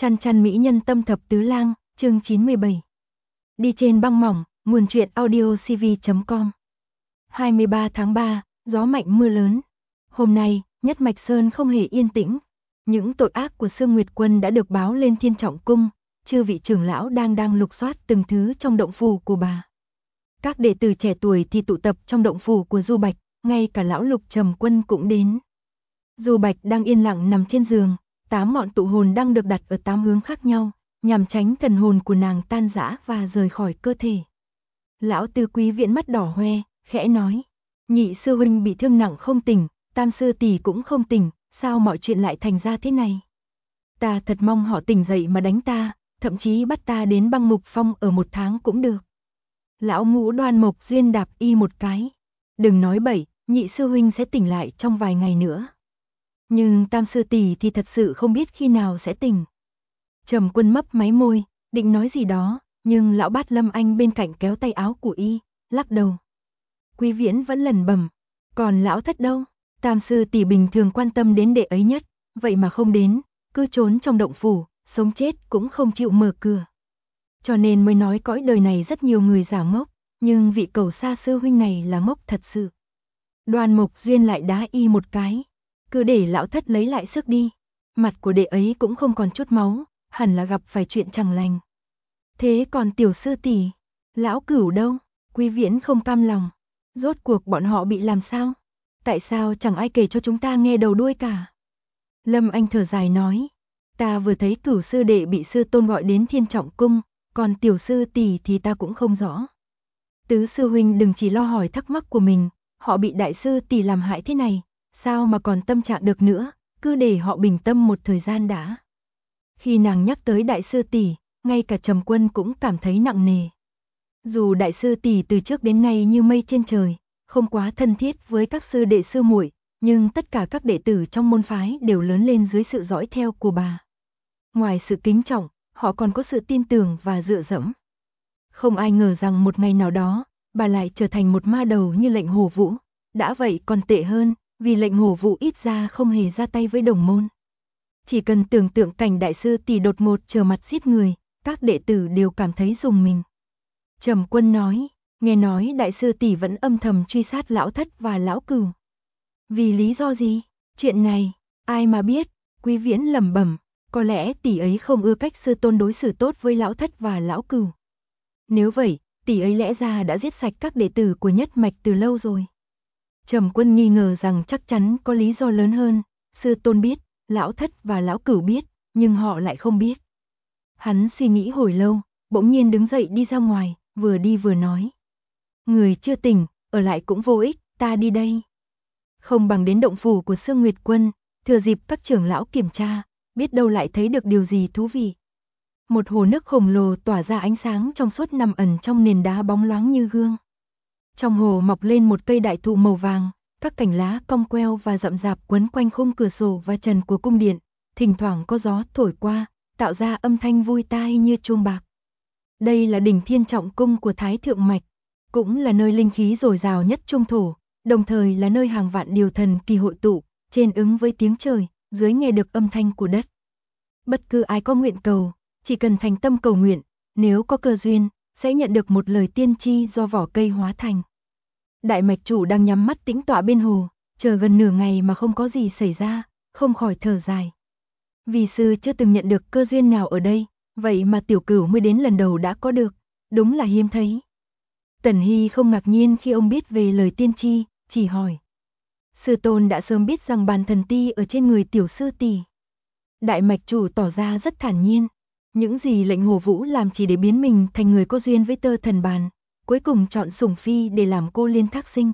Chăn chăn mỹ nhân tâm thập tứ lang, chương 97. Đi trên băng mỏng, nguồn truyện audio cv.com. 23 tháng 3, gió mạnh mưa lớn. Hôm nay, Nhất Mạch Sơn không hề yên tĩnh. Những tội ác của Sương Nguyệt Quân đã được báo lên Thiên Trọng Cung, chư vị trưởng lão đang lục soát từng thứ trong động phủ của bà. Các đệ tử trẻ tuổi thì tụ tập trong động phủ của Du Bạch, ngay cả lão Lục Trầm Quân cũng đến. Du Bạch đang yên lặng nằm trên giường, 8 ngọn tụ hồn đang được đặt ở 8 hướng khác nhau, nhằm tránh thần hồn của nàng tan rã và rời khỏi cơ thể. Lão Tư Quý Viễn mắt đỏ hoe, khẽ nói: "Nhị sư huynh bị thương nặng không tỉnh, Tam sư tỷ cũng không tỉnh, sao mọi chuyện lại thành ra thế này? Ta thật mong họ tỉnh dậy mà đánh ta, thậm chí bắt ta đến băng mục phong ở 1 tháng cũng được." Lão Ngũ Đoan Mộc Duyên đạp y một cái: "Đừng nói bậy, nhị sư huynh sẽ tỉnh lại trong vài ngày nữa. Nhưng Tam sư tỷ thì thật sự không biết khi nào sẽ tỉnh." Trầm Quân mấp máy môi, định nói gì đó, nhưng lão Bát Lâm Anh bên cạnh kéo tay áo của y, lắc đầu. Quý Viễn vẫn lẩm bẩm: "Còn lão Thất đâu? Tam sư tỷ bình thường quan tâm đến đệ ấy nhất, vậy mà không đến, cứ trốn trong động phủ, sống chết cũng không chịu mở cửa. Cho nên mới nói cõi đời này rất nhiều người giả ngốc, nhưng vị Cẩu Sa sư huynh này là ngốc thật sự." Đoan Mộc Duyên lại đá y một cái: "Cứ để lão Thất lấy lại sức đi, mặt của đệ ấy cũng không còn chút máu, hẳn là gặp phải chuyện chẳng lành." "Thế còn tiểu sư tỷ, lão Cửu đâu?" Quý Viễn không cam lòng: "Rốt cuộc bọn họ bị làm sao? Tại sao chẳng ai kể cho chúng ta nghe đầu đuôi cả?" Lâm Anh thở dài nói: "Ta vừa thấy Cửu sư đệ bị sư tôn gọi đến Thiên Trọng Cung, còn tiểu sư tỷ thì ta cũng không rõ. Tứ sư huynh đừng chỉ lo hỏi thắc mắc của mình, họ bị đại sư tỷ làm hại thế này, sao mà còn tâm trạng được nữa, cứ để họ bình tâm một thời gian đã." Khi nàng nhắc tới đại sư tỷ, ngay cả Trầm Quân cũng cảm thấy nặng nề. Dù đại sư tỷ từ trước đến nay như mây trên trời, không quá thân thiết với các sư đệ sư muội, nhưng tất cả các đệ tử trong môn phái đều lớn lên dưới sự dõi theo của bà. Ngoài sự kính trọng, họ còn có sự tin tưởng và dựa dẫm. Không ai ngờ rằng một ngày nào đó, bà lại trở thành một ma đầu như Lệnh Hổ Vũ. Đã vậy còn tệ hơn, vì Lệnh Hổ Vũ ít ra không hề ra tay với đồng môn. Chỉ cần tưởng tượng cảnh đại sư tỷ đột ngột trở mặt giết người, các đệ tử đều cảm thấy rùng mình. Trầm Quân nói: "Nghe nói đại sư tỷ vẫn âm thầm truy sát lão Thất và lão Cửu. Vì lý do gì? Chuyện này, ai mà biết?" Quý Viễn lẩm bẩm: "Có lẽ tỷ ấy không ưa cách sư tôn đối xử tốt với lão Thất và lão Cửu. Nếu vậy, tỷ ấy lẽ ra đã giết sạch các đệ tử của Nhất Mạch từ lâu rồi." Trầm Quân nghi ngờ rằng chắc chắn có lý do lớn hơn, sư tôn biết, lão Thất và lão Cửu biết, nhưng họ lại không biết. Hắn suy nghĩ hồi lâu, bỗng nhiên đứng dậy đi ra ngoài, vừa đi vừa nói: "Người chưa tỉnh, ở lại cũng vô ích, ta đi đây. Không bằng đến động phủ của Sương Nguyệt Quân, thừa dịp các trưởng lão kiểm tra, biết đâu lại thấy được điều gì thú vị." Một hồ nước khổng lồ tỏa ra ánh sáng trong suốt nằm ẩn trong nền đá bóng loáng như gương. Trong hồ mọc lên một cây đại thụ màu vàng, các cành lá cong queo và rậm rạp quấn quanh khung cửa sổ và trần của cung điện, thỉnh thoảng có gió thổi qua, tạo ra âm thanh vui tai như chuông bạc. Đây là đỉnh Thiên Trọng Cung của Thái Thượng Mạch, cũng là nơi linh khí dồi dào nhất trung thổ, đồng thời là nơi hàng vạn điều thần kỳ hội tụ, trên ứng với tiếng trời, dưới nghe được âm thanh của đất. Bất cứ ai có nguyện cầu, chỉ cần thành tâm cầu nguyện, nếu có cơ duyên, sẽ nhận được một lời tiên tri do vỏ cây hóa thành. Đại mạch chủ đang nhắm mắt tĩnh tọa bên hồ, chờ gần nửa ngày mà không có gì xảy ra, không khỏi thở dài. Vì sư chưa từng nhận được cơ duyên nào ở đây, vậy mà tiểu Cửu mới đến lần đầu đã có được, đúng là hiếm thấy. Tần Hy không ngạc nhiên khi ông biết về lời tiên tri, chỉ hỏi: "Sư tôn đã sớm biết rằng bàn thần ti ở trên người tiểu sư tỷ?" Đại mạch chủ tỏ ra rất thản nhiên: "Những gì Lệnh Hồ Vũ làm chỉ để biến mình thành người có duyên với tơ thần bàn, cuối cùng chọn Sủng Phi để làm cô liên thác sinh.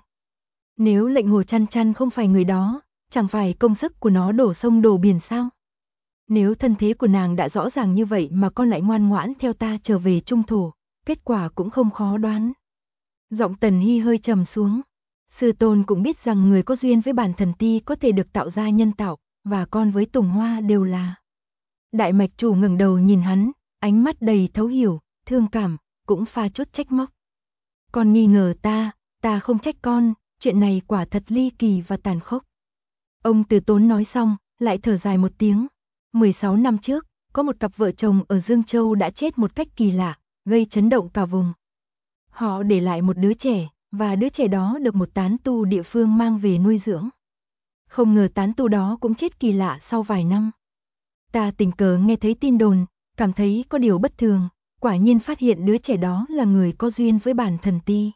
Nếu Lệnh Hồ Chăn Chăn không phải người đó, chẳng phải công sức của nó đổ sông đổ biển sao? Nếu thân thế của nàng đã rõ ràng như vậy mà con lại ngoan ngoãn theo ta trở về trung thổ, kết quả cũng không khó đoán." Giọng Tần Hy hơi trầm xuống: "Sư tôn cũng biết rằng người có duyên với bản thần ti có thể được tạo ra nhân tạo, và con với Tùng Hoa đều là." Đại mạch chủ ngẩng đầu nhìn hắn, ánh mắt đầy thấu hiểu, thương cảm, cũng pha chút trách móc. "Con nghi ngờ ta không trách con, chuyện này quả thật ly kỳ và tàn khốc." Ông Từ Tốn nói xong, lại thở dài một tiếng: 16 năm trước, có một cặp vợ chồng ở Dương Châu đã chết một cách kỳ lạ, gây chấn động cả vùng. Họ để lại một đứa trẻ, và đứa trẻ đó được một tán tu địa phương mang về nuôi dưỡng. Không ngờ tán tu đó cũng chết kỳ lạ sau vài năm. Ta tình cờ nghe thấy tin đồn, cảm thấy có điều bất thường, quả nhiên phát hiện đứa trẻ đó là người có duyên với bản thần ti.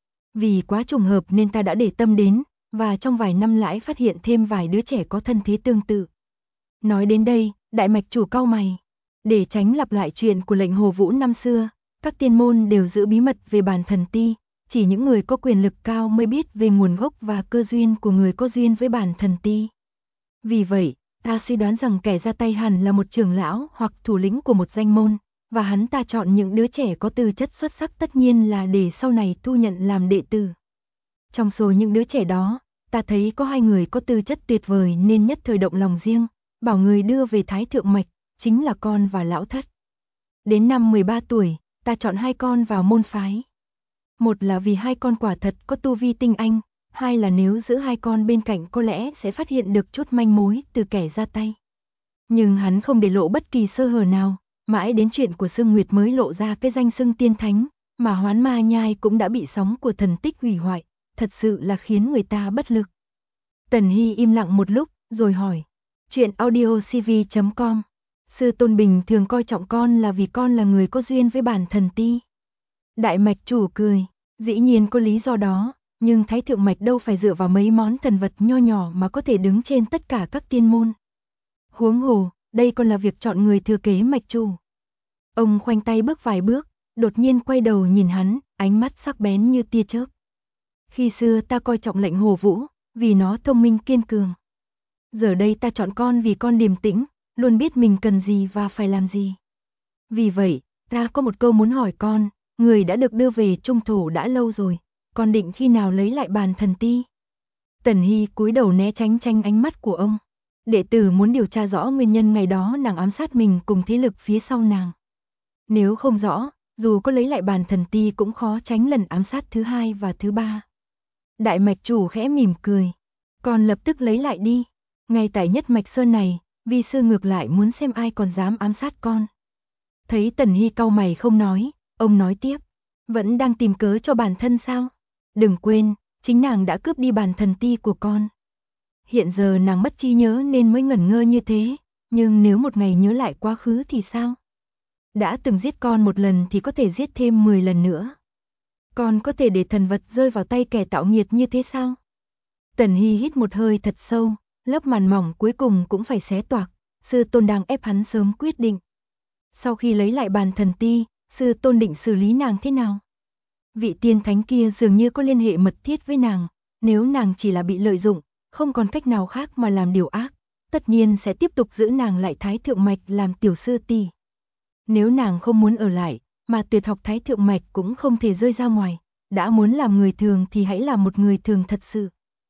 Vì quá trùng hợp nên ta đã để tâm đến, và trong vài năm lại phát hiện thêm vài đứa trẻ có thân thế tương tự. Nói đến đây, Đại Mạch Chủ cau mày. Để tránh lặp lại chuyện của lệnh Hồ Vũ năm xưa, các tiên môn đều giữ bí mật về bản thần ti, chỉ những người có quyền lực cao mới biết về nguồn gốc và cơ duyên của người có duyên với bản thần ti. Vì vậy, ta suy đoán rằng kẻ ra tay hẳn là một trưởng lão hoặc thủ lĩnh của một danh môn, và hắn ta chọn những đứa trẻ có tư chất xuất sắc tất nhiên là để sau này thu nhận làm đệ tử. Trong số những đứa trẻ đó, ta thấy có 2 người có tư chất tuyệt vời nên nhất thời động lòng riêng, bảo người đưa về Thái Thượng Mạch, chính là con và lão thất. Đến năm 13 tuổi, ta chọn 2 con vào môn phái. Một là vì 2 con quả thật có tu vi tinh anh, 2 là nếu giữ 2 con bên cạnh có lẽ sẽ phát hiện được chút manh mối từ kẻ ra tay. Nhưng hắn không để lộ bất kỳ sơ hở nào, mãi đến chuyện của Sương Nguyệt mới lộ ra cái danh xưng tiên thánh, mà Hoán Ma Nhai cũng đã bị sóng của thần tích hủy hoại, thật sự là khiến người ta bất lực. Tần Hy im lặng một lúc, rồi hỏi. Chuyện audiocv.com. Sư Tôn bình thường coi trọng con là vì con là người có duyên với bản thần ti. Đại Mạch Chủ cười. Dĩ nhiên có lý do đó, nhưng Thái Thượng Mạch đâu phải dựa vào mấy món thần vật nho nhỏ mà có thể đứng trên tất cả các tiên môn. Huống hồ, đây còn là việc chọn người thừa kế Mạch Chủ. Ông khoanh tay bước vài bước, đột nhiên quay đầu nhìn hắn, ánh mắt sắc bén như tia chớp. Khi xưa ta coi trọng lệnh Hồ Vũ, vì nó thông minh kiên cường. Giờ đây ta chọn con vì con điềm tĩnh, luôn biết mình cần gì và phải làm gì. Vì vậy, ta có một câu muốn hỏi con, người đã được đưa về Trung Thổ đã lâu rồi, con định khi nào lấy lại bàn thần ti? Tần Hy cúi đầu né tránh ánh mắt của ông. Đệ tử muốn điều tra rõ nguyên nhân ngày đó nàng ám sát mình cùng thế lực phía sau nàng. Nếu không rõ, dù có lấy lại bàn thần ti cũng khó tránh lần ám sát thứ 2 và thứ 3. Đại Mạch Chủ khẽ mỉm cười. Con lập tức lấy lại đi. Ngay tại Nhất Mạch Sơn này, vi sư ngược lại muốn xem ai còn dám ám sát con. Thấy Tần Hy cau mày không nói, ông nói tiếp. Vẫn đang tìm cớ cho bản thân sao? Đừng quên, chính nàng đã cướp đi bàn thần ti của con. Hiện giờ nàng mất trí nhớ nên mới ngẩn ngơ như thế, nhưng nếu một ngày nhớ lại quá khứ thì sao? Đã từng giết con một lần thì có thể giết thêm 10 lần nữa. Con có thể để thần vật rơi vào tay kẻ tạo nghiệt như thế sao? Tần Hy hít một hơi thật sâu, lớp màn mỏng cuối cùng cũng phải xé toạc, sư tôn đang ép hắn sớm quyết định. Sau khi lấy lại bàn thần ti, sư tôn định xử lý nàng thế nào? Vị tiên thánh kia dường như có liên hệ mật thiết với nàng, nếu nàng chỉ là bị lợi dụng, không còn cách nào khác mà làm điều ác, tất nhiên sẽ tiếp tục giữ nàng lại Thái Thượng Mạch làm tiểu sư tỷ. Nếu nàng không muốn ở lại, mà tuyệt học Thái Thượng Mạch cũng không thể rơi ra ngoài, đã muốn làm người thường thì hãy làm một người thường thật sự.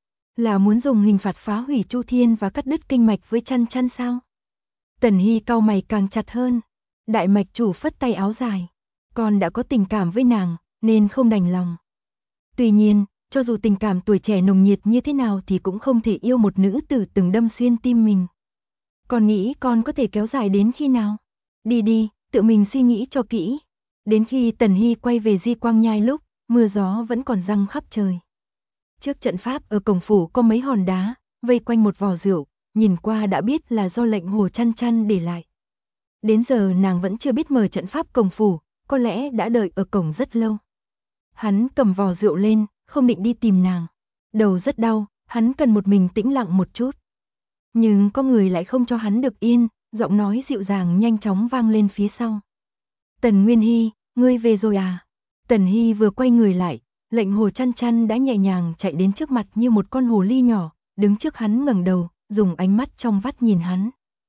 Là muốn dùng hình phạt phá hủy Chu Thiên và cắt đứt kinh mạch với Chăn Chăn sao? Tần Hy cau mày càng chặt hơn. Đại Mạch Chủ phất tay áo dài. Con đã có tình cảm với nàng, nên không đành lòng. Tuy nhiên, cho dù tình cảm tuổi trẻ nồng nhiệt như thế nào thì cũng không thể yêu một nữ tử từng đâm xuyên tim mình. Con nghĩ con có thể kéo dài đến khi nào? Đi đi, tự mình suy nghĩ cho kỹ. Đến khi Tần Hy quay về Di Quang Nhai lúc, mưa gió vẫn còn giăng khắp trời. Trước trận pháp ở cổng phủ có mấy hòn đá, vây quanh một vò rượu, nhìn qua đã biết là do lệnh Hồ Chăn Chăn để lại. Đến giờ nàng vẫn chưa biết mở trận pháp cổng phủ, có lẽ đã đợi ở cổng rất lâu. Hắn cầm vò rượu lên, không định đi tìm nàng. Đầu rất đau, hắn cần một mình tĩnh lặng một chút. Nhưng có người lại không cho hắn được yên, giọng nói dịu dàng nhanh chóng vang lên phía sau. Tần Nguyên Hy, ngươi về rồi à? Tần Hy vừa quay người lại, lệnh Hồ Chăn Chăn đã nhẹ nhàng chạy đến trước mặt như một con hồ ly nhỏ, đứng trước hắn ngẩng đầu, dùng ánh mắt trong vắt nhìn hắn.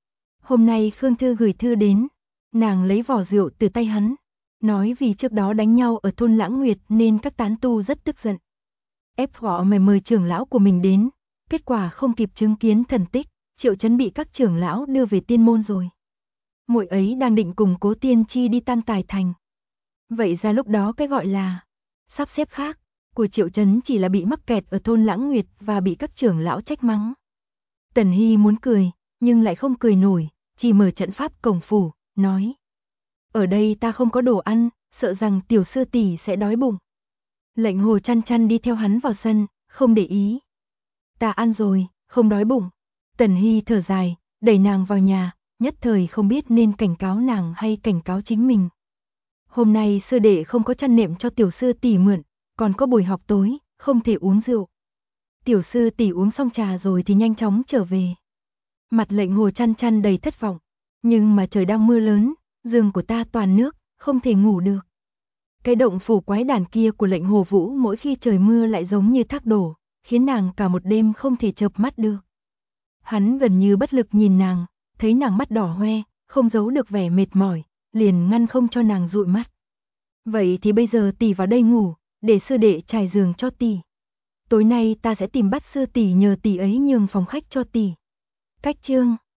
Hôm nay Khương Thư gửi thư đến, nàng lấy vỏ rượu từ tay hắn, nói vì trước đó đánh nhau ở thôn Lãng Nguyệt nên các tán tu rất tức giận. Ép họ mời trưởng lão của mình đến, kết quả không kịp chứng kiến thần tích, Triệu Chấn bị các trưởng lão đưa về tiên môn rồi. Muội ấy đang định cùng Cố Tiên Chi đi Tam Tài Thành. Vậy ra lúc đó cái gọi là sắp xếp khác của Triệu Chấn chỉ là bị mắc kẹt ở thôn Lãng Nguyệt và bị các trưởng lão trách mắng. Tần Hy muốn cười, nhưng lại không cười nổi, chỉ mở trận pháp cổng phủ, nói. Ở đây ta không có đồ ăn, sợ rằng tiểu sư tỷ sẽ đói bụng. Lệnh Hồ Chăn Chăn đi theo hắn vào sân, không để ý. Ta ăn rồi, không đói bụng. Tần Hy thở dài, đẩy nàng vào nhà, nhất thời không biết nên cảnh cáo nàng hay cảnh cáo chính mình. Hôm nay sư đệ không có chăn nệm cho tiểu sư tỷ mượn, còn có buổi học tối, không thể uống rượu. Tiểu sư tỷ uống xong trà rồi thì nhanh chóng trở về. Mặt Lệnh Hồ Chăn Chăn đầy thất vọng, nhưng mà trời đang mưa lớn, giường của ta toàn nước, không thể ngủ được. Cái động phủ quái đản kia của Lệnh Hồ Vũ mỗi khi trời mưa lại giống như thác đổ, khiến nàng cả một đêm không thể chợp mắt được. Hắn gần như bất lực nhìn nàng, thấy nàng mắt đỏ hoe, không giấu được vẻ mệt mỏi, liền ngăn không cho nàng dụi mắt. Vậy thì bây giờ tỷ vào đây ngủ, để sư đệ trải giường cho tỷ. Tối nay ta sẽ tìm bắt sư tỷ nhờ tỷ ấy nhường phòng khách cho tỷ. Cách chương